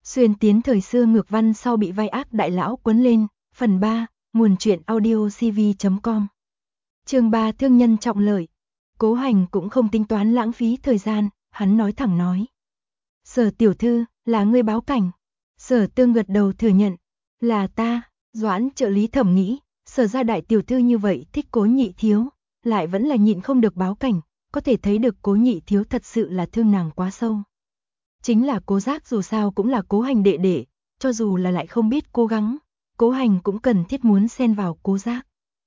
Xuyên tiến thời xưa ngược văn sau bị vai ác đại lão quấn lên, phần 3, nguồn truyện audio cv.com. Chương 3 thương nhân trọng lợi. Cố Hành cũng không tính toán lãng phí thời gian, hắn nói thẳng nói. Sở tiểu thư, là ngươi báo cảnh. Sở Tương gật đầu thừa nhận, là ta. Doãn trợ lý thẩm nghĩ, Sở gia đại tiểu thư như vậy thích Cố nhị thiếu, lại vẫn là nhịn không được báo cảnh, có thể thấy được Cố nhị thiếu thật sự là thương nàng quá sâu. Chính là Cố Giác dù sao cũng là Cố Hành đệ đệ, cho dù là lại không biết cố gắng, Cố Hành cũng cần thiết muốn xen vào Cố Giác.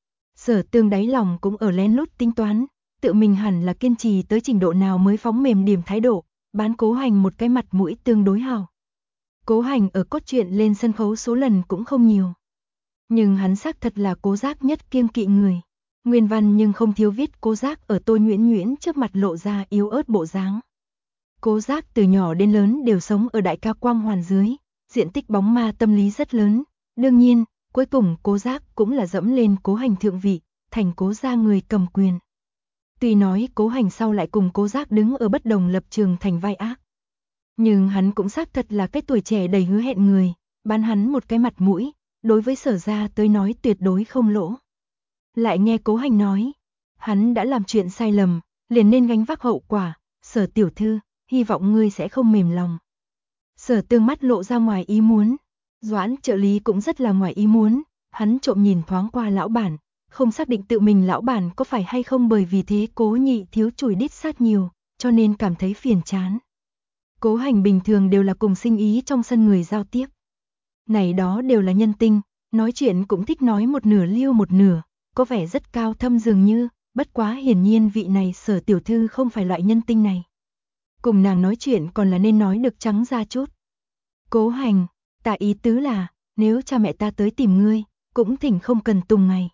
Sở Tương đáy lòng cũng ở lén lút tính toán, tự mình hẳn là kiên trì tới trình độ nào mới phóng mềm điểm thái độ, bán Cố Hành một cái mặt mũi tương đối hào. Cố Hành ở cốt truyện lên sân khấu số lần cũng không nhiều, nhưng hắn xác thật là Cố Giác nhất kiêng kỵ người. Nguyên văn nhưng không thiếu viết Cố Giác ở Tô Nhuyễn Nhuyễn trước mặt lộ ra yếu ớt bộ dáng. Cố Giác từ nhỏ đến lớn đều sống ở đại ca quang hoàn dưới, diện tích bóng ma tâm lý rất lớn. Đương nhiên, cuối cùng Cố Giác cũng là dẫm lên Cố Hành thượng vị, thành Cố gia người cầm quyền. Tuy nói Cố Hành sau lại cùng Cố Giác đứng ở bất đồng lập trường thành vai ác, nhưng hắn cũng xác thật là cái tuổi trẻ đầy hứa hẹn người, bán hắn một cái mặt mũi, đối với Sở gia tới nói tuyệt đối không lỗ. Lại nghe Cố Hành nói, hắn đã làm chuyện sai lầm, liền nên gánh vác hậu quả. Sở tiểu thư, hy vọng ngươi sẽ không mềm lòng. Sở Tương mắt lộ ra ngoài ý muốn. Doãn trợ lý cũng rất là ngoài ý muốn, hắn trộm nhìn thoáng qua lão bản, không xác định tự mình lão bản có phải hay không bởi vì thế Cố nhị thiếu chùi đít sát nhiều, cho nên cảm thấy phiền chán. Cố Hành bình thường đều là cùng sinh ý trong sân người giao tiếp. Này đó đều là nhân tinh, nói chuyện cũng thích nói một nửa lưu một nửa, có vẻ rất cao thâm dường như, bất quá hiển nhiên vị này Sở tiểu thư không phải loại nhân tinh này. Cùng nàng nói chuyện còn là nên nói được trắng ra chút. Cố Hành, ta ý tứ là, nếu cha mẹ ta tới tìm ngươi, cũng thỉnh không cần tùng ngày.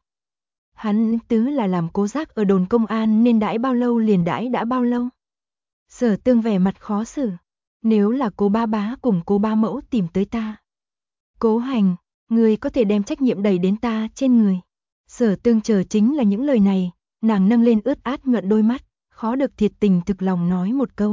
Hắn tứ là làm Cố Giác ở đồn công an nên đãi bao lâu liền đãi đã bao lâu. Sở Tương vẻ mặt khó xử, nếu là Cố ba bá cùng Cố ba mẫu tìm tới ta. Cố Hành, ngươi có thể đem trách nhiệm đẩy đến ta trên người. Sở Tương chờ chính là những lời này, nàng nâng lên ướt át nhuận đôi mắt, khó được thiệt tình thực lòng nói một câu.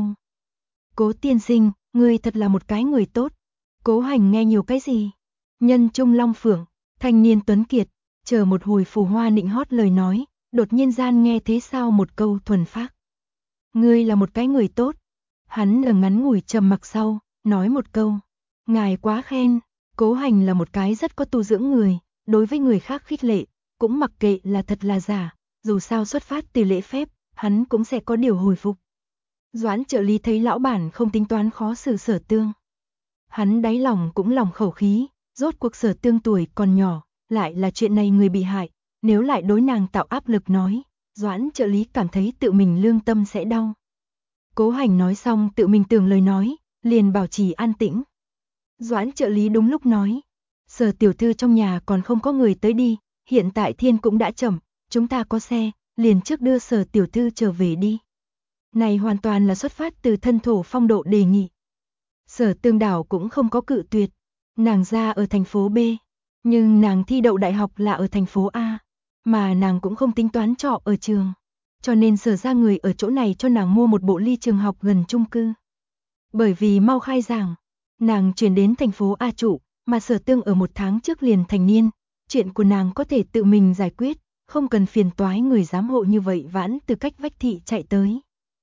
Cố tiên sinh, ngươi thật là một cái người tốt. Cố Hành nghe nhiều cái gì? Nhân trung long phượng, thanh niên tuấn kiệt, chờ một hồi phù hoa nịnh hót lời nói, đột nhiên gian nghe thế sao một câu thuần phác. Ngươi là một cái người tốt. Hắn ở ngắn ngủi trầm mặc sau, nói một câu. Ngài quá khen. Cố Hành là một cái rất có tu dưỡng người, đối với người khác khích lệ, cũng mặc kệ là thật là giả, dù sao xuất phát từ lễ phép, hắn cũng sẽ có điều hồi phục. Doãn trợ lý thấy lão bản không tính toán khó xử Sở Tương. Hắn đáy lòng cũng lòng khẩu khí, rốt cuộc Sở Tương tuổi còn nhỏ, lại là chuyện này người bị hại, nếu lại đối nàng tạo áp lực nói, Doãn trợ lý cảm thấy tự mình lương tâm sẽ đau. Cố Hành nói xong tự mình tưởng lời nói, liền bảo trì an tĩnh. Doãn trợ lý đúng lúc nói, Sở tiểu thư trong nhà còn không có người tới đi, hiện tại thiên cũng đã chậm, chúng ta có xe, liền trước đưa Sở tiểu thư trở về đi. Này hoàn toàn là xuất phát từ thân thổ phong độ đề nghị. Sở Tương đảo cũng không có cự tuyệt, nàng ra ở thành phố B, nhưng nàng thi đậu đại học là ở thành phố A, mà nàng cũng không tính toán trọ ở trường, cho nên Sở ra người ở chỗ này cho nàng mua một bộ ly trường học gần chung cư. Bởi vì mau khai giảng, nàng chuyển đến thành phố A trụ, mà Sở Tương ở 1 tháng trước liền thành niên, chuyện của nàng có thể tự mình giải quyết, không cần phiền toái người giám hộ như vậy vãn từ cách vách thị chạy tới.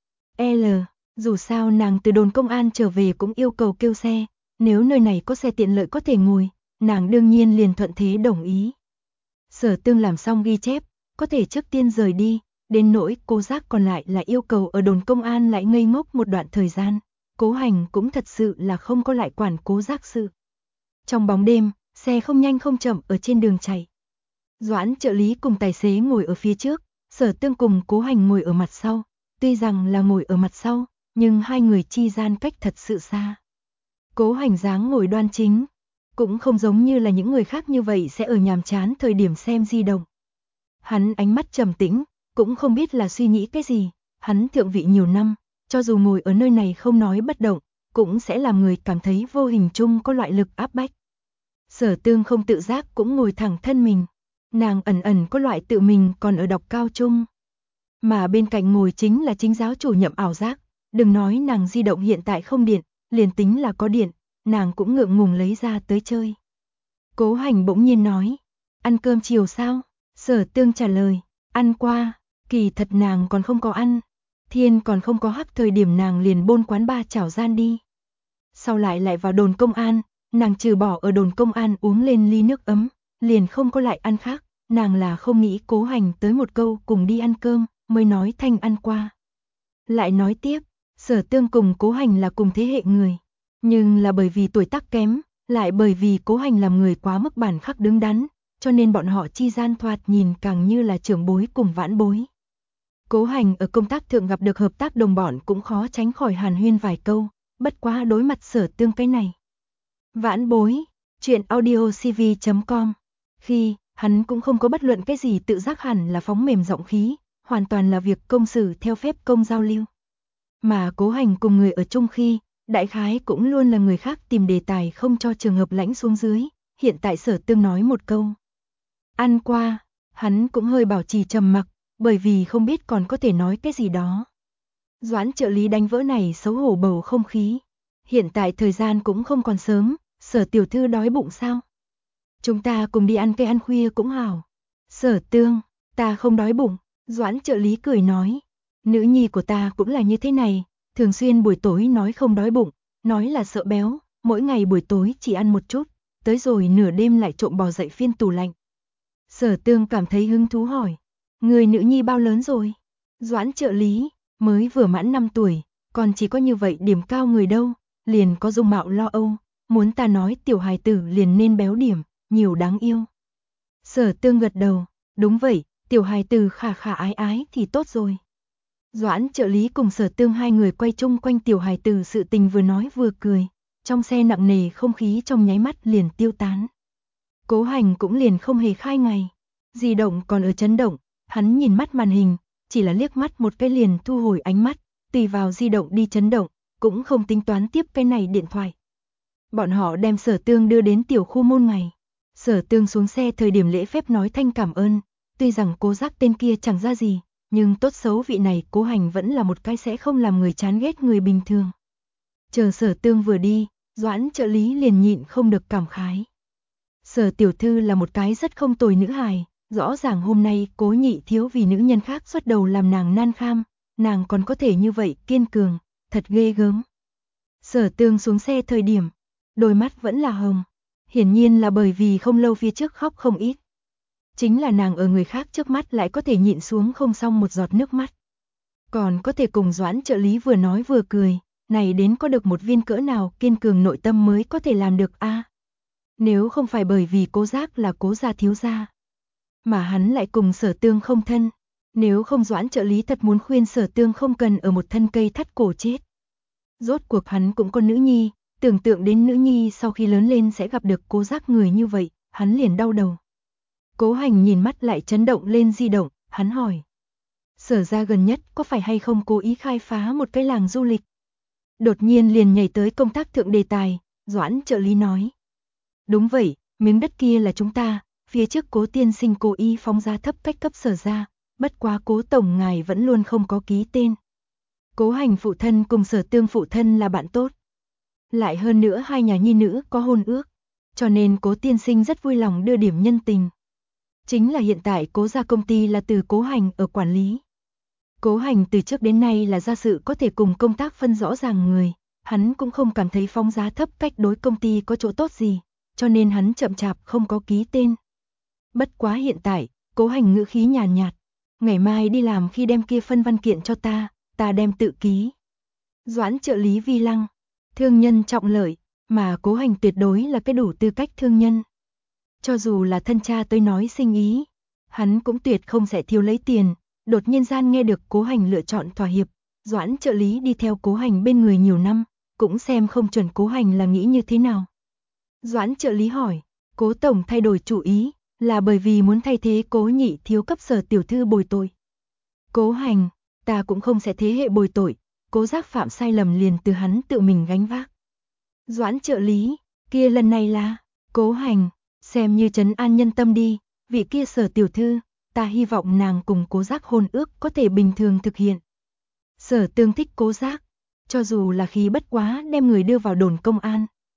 Dù sao nàng từ đồn công an trở về cũng yêu cầu kêu xe, nếu nơi này có xe tiện lợi có thể ngồi, nàng đương nhiên liền thuận thế đồng ý. Sở Tương làm xong ghi chép, có thể trước tiên rời đi, đến nỗi Cố Giác còn lại là yêu cầu ở đồn công an lại ngây ngốc một đoạn thời gian, Cố Hành cũng thật sự là không có lại quản Cố Giác sự. Trong bóng đêm, xe không nhanh không chậm ở trên đường chạy. Doãn trợ lý cùng tài xế ngồi ở phía trước, Sở Tương cùng Cố Hành ngồi ở mặt sau. Tuy rằng là ngồi ở mặt sau, nhưng hai người chi gian cách thật sự xa. Cố Hành dáng ngồi đoan chính, cũng không giống như là những người khác như vậy sẽ ở nhàm chán thời điểm xem di động. Hắn ánh mắt trầm tĩnh, cũng không biết là suy nghĩ cái gì, hắn thượng vị nhiều năm, cho dù ngồi ở nơi này không nói bất động, cũng sẽ làm người cảm thấy vô hình chung có loại lực áp bách. Sở Tương không tự giác cũng ngồi thẳng thân mình, nàng ẩn ẩn có loại tự mình còn ở đọc cao trung. Mà bên cạnh ngồi chính là chính giáo chủ Nhậm Ảo Giác, đừng nói nàng di động hiện tại không điện, liền tính là có điện, nàng cũng ngượng ngùng lấy ra tới chơi. Cố Hành bỗng nhiên nói, ăn cơm chiều sao? Sở Tương trả lời, ăn qua, kỳ thật nàng còn không có ăn. Thiên còn không có hắc thời điểm nàng liền bôn quán ba chảo gian đi. Sau lại vào đồn công an, nàng trừ bỏ ở đồn công an uống lên ly nước ấm, liền không có lại ăn khác, nàng là không nghĩ Cố Hành tới một câu cùng đi ăn cơm, mới nói thanh ăn qua. Lại nói tiếp, Sở Tương cùng Cố Hành là cùng thế hệ người, nhưng là bởi vì tuổi tác kém, lại bởi vì Cố Hành làm người quá mức bản khắc đứng đắn, cho nên bọn họ chi gian thoạt nhìn càng như là trưởng bối cùng vãn bối. Cố Hành ở công tác thượng gặp được hợp tác đồng bọn cũng khó tránh khỏi hàn huyên vài câu, bất quá đối mặt Sở Tương cái này. Vãn bối, chuyện audiocv.com. Khi, hắn cũng không có bất luận cái gì tự giác, hẳn là phóng mềm giọng khí, hoàn toàn là việc công xử theo phép công giao lưu. Mà Cố Hành cùng người ở chung khi, đại khái cũng luôn là người khác tìm đề tài không cho trường hợp lãnh xuống dưới, hiện tại Sở Tương nói một câu. Ăn qua, hắn cũng hơi bảo trì trầm mặc, bởi vì không biết còn có thể nói cái gì đó. Doãn trợ lý đánh vỡ này xấu hổ bầu không khí. Hiện tại thời gian cũng không còn sớm, Sở tiểu thư đói bụng sao? Chúng ta cùng đi ăn cây ăn khuya cũng hảo. Sở Tương, ta không đói bụng, Doãn trợ lý cười nói. Nữ nhi của ta cũng là như thế này, thường xuyên buổi tối nói không đói bụng, nói là sợ béo, mỗi ngày buổi tối chỉ ăn một chút, tới rồi nửa đêm lại trộm bò dậy phiên tủ lạnh. Sở Tương cảm thấy hứng thú hỏi, người nữ nhi bao lớn rồi? Doãn trợ lý, mới vừa mãn 5 tuổi, còn chỉ có như vậy điểm cao người đâu, liền có dung mạo lo âu, muốn ta nói tiểu hài tử liền nên béo điểm, nhiều đáng yêu. Sở Tương gật đầu, đúng vậy, tiểu hài tử khả khả ái ái thì tốt rồi. Doãn trợ lý cùng Sở Tương hai người quay chung quanh tiểu hài tử sự tình vừa nói vừa cười, trong xe nặng nề không khí trong nháy mắt liền tiêu tán. Cố Hành cũng liền không hề khai ngày, di động còn ở chấn động, hắn nhìn mắt màn hình, chỉ là liếc mắt một cái liền thu hồi ánh mắt, tùy vào di động đi chấn động, cũng không tính toán tiếp cái này điện thoại. Bọn họ đem Sở Tương đưa đến tiểu khu môn ngày. Sở Tương xuống xe thời điểm lễ phép nói thanh cảm ơn, tuy rằng Cố Giác tên kia chẳng ra gì, nhưng tốt xấu vị này Cố Hành vẫn là một cái sẽ không làm người chán ghét người bình thường. Chờ Sở Tương vừa đi, Doãn trợ lý liền nhịn không được cảm khái. Sở tiểu thư là một cái rất không tồi nữ hài, rõ ràng hôm nay Cố nhị thiếu vì nữ nhân khác xuất đầu làm nàng nan kham, nàng còn có thể như vậy kiên cường, thật ghê gớm. Sở Tương xuống xe thời điểm, đôi mắt vẫn là hồng, hiển nhiên là bởi vì không lâu phía trước khóc không ít. Chính là nàng ở người khác trước mắt lại có thể nhịn xuống không xong một giọt nước mắt. Còn có thể cùng Doãn trợ lý vừa nói vừa cười, này đến có được một viên cỡ nào kiên cường nội tâm mới có thể làm được a. Nếu không phải bởi vì Cố Giác là Cố gia thiếu gia, mà hắn lại cùng Sở Tương không thân, nếu không Doãn trợ lý thật muốn khuyên Sở Tương không cần ở một thân cây thắt cổ chết. Rốt cuộc hắn cũng có nữ nhi, tưởng tượng đến nữ nhi sau khi lớn lên sẽ gặp được Cố Giác người như vậy, hắn liền đau đầu. Cố Hành nhìn mắt lại chấn động lên di động, hắn hỏi. Sở ra gần nhất có phải hay không cố ý khai phá một cái làng du lịch? Đột nhiên liền nhảy tới công tác thượng đề tài, Doãn trợ lý nói. Đúng vậy, miếng đất kia là chúng ta, phía trước Cố tiên sinh cố ý phóng giá thấp cách cấp Sở ra, bất quá Cố tổng ngài vẫn luôn không có ký tên. Cố Hành phụ thân cùng Sở Tương phụ thân là bạn tốt. Lại hơn nữa hai nhà nhi nữ có hôn ước, cho nên Cố tiên sinh rất vui lòng đưa điểm nhân tình. Chính là hiện tại Cố gia công ty là từ Cố Hành ở quản lý. Cố Hành từ trước đến nay là gia sự có thể cùng công tác phân rõ ràng người, hắn cũng không cảm thấy phóng giá thấp cách đối công ty có chỗ tốt gì, cho nên hắn chậm chạp không có ký tên. Bất quá hiện tại, Cố Hành ngữ khí nhàn nhạt, ngày mai đi làm khi đem kia phân văn kiện cho ta đem tự ký. Doãn trợ lý vi lăng, thương nhân trọng lợi, mà Cố Hành tuyệt đối là cái đủ tư cách thương nhân. Cho dù là thân cha tới nói sinh ý, hắn cũng tuyệt không sẽ thiếu lấy tiền. Đột nhiên gian nghe được Cố Hành lựa chọn thỏa hiệp, Doãn trợ lý đi theo Cố Hành bên người nhiều năm, cũng xem không chuẩn Cố Hành là nghĩ như thế nào. Doãn trợ lý hỏi, Cố tổng thay đổi chủ ý, là bởi vì muốn thay thế Cố nhị thiếu cấp Sở tiểu thư bồi tội. Cố Hành, ta cũng không sẽ thế hệ bồi tội, Cố Giác phạm sai lầm liền từ hắn tự mình gánh vác. Doãn trợ lý, kia lần này là, Cố Hành, xem như trấn an nhân tâm đi, vị kia Sở tiểu thư, ta hy vọng nàng cùng Cố Giác hôn ước có thể bình thường thực hiện. Sở Tương thích Cố Giác, cho dù là khi bất quá đem người đưa vào đồn công an.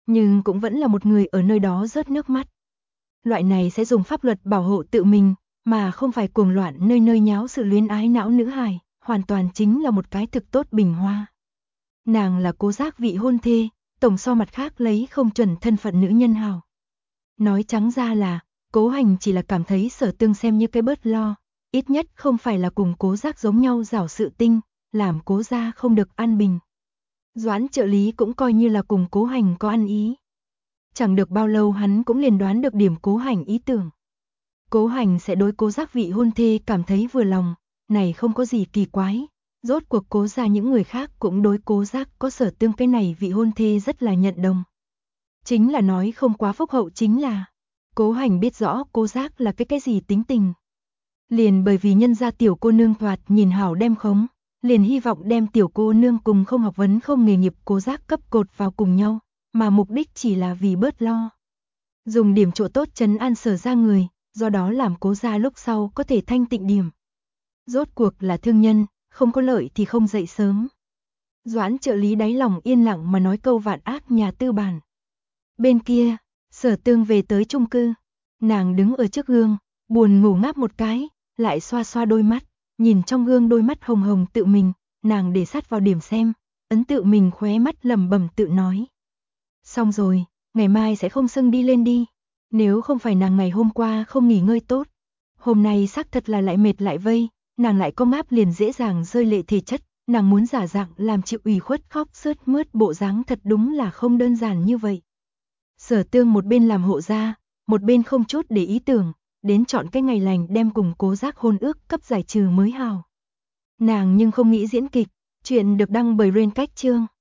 nhưng cũng vẫn là một người ở nơi đó rớt nước mắt. Loại này sẽ dùng pháp luật bảo hộ tự mình, mà không phải cuồng loạn nơi nơi nháo sự luyến ái não nữ hài, hoàn toàn chính là một cái thực tốt bình hoa. Nàng là Cố Giác vị hôn thê, tổng so mặt khác lấy không chuẩn thân phận nữ nhân hào. Nói trắng ra là, Cố Hành chỉ là cảm thấy Sở Tương xem như cái bớt lo, ít nhất không phải là cùng Cố Giác giống nhau giảo sự tinh, làm Cố gia không được an bình. Doãn trợ lý cũng coi như là cùng Cố Hành có ăn ý. Chẳng được bao lâu hắn cũng liền đoán được điểm Cố Hành ý tưởng. Cố Hành sẽ đối Cố Giác vị hôn thê cảm thấy vừa lòng, này không có gì kỳ quái. Rốt cuộc Cố gia những người khác cũng đối Cố Giác có Sở Tương cái này vị hôn thê rất là nhận đồng. Chính là nói không quá phúc hậu chính là, Cố Hành biết rõ Cố Giác là cái gì tính tình. Liền bởi vì nhân gia tiểu cô nương thoạt nhìn hảo đem khống, liền hy vọng đem tiểu cô nương cùng không học vấn không nghề nghiệp Cố Giác cấp cột vào cùng nhau, mà mục đích chỉ là vì bớt lo. Dùng điểm chỗ tốt trấn an Sở gia người, do đó làm Cố gia lúc sau có thể thanh tịnh điểm. Rốt cuộc là thương nhân, không có lợi thì không dậy sớm. Doãn trợ lý đáy lòng yên lặng mà nói câu vạn ác nhà tư bản. Bên kia, Sở Tương về tới chung cư, nàng đứng ở trước gương, buồn ngủ ngáp một cái, lại xoa xoa đôi mắt, nhìn trong gương đôi mắt hồng hồng tự mình, nàng để sát vào điểm xem, ấn tự mình khóe mắt lẩm bẩm tự nói. Xong rồi, ngày mai sẽ không sưng đi lên đi, nếu không phải nàng ngày hôm qua không nghỉ ngơi tốt, hôm nay xác thật là lại mệt lại vây, nàng lại có ngáp liền dễ dàng rơi lệ thể chất, nàng muốn giả dạng làm chịu ủy khuất khóc sướt mướt bộ dáng thật đúng là không đơn giản như vậy. Sở Tương một bên làm hộ gia, một bên không chút để ý tưởng, đến chọn cái ngày lành đem cùng Cố Giác hôn ước cấp giải trừ mới hào. Nàng nhưng không nghĩ diễn kịch, chuyện được đăng bởi Rain Cách Chương.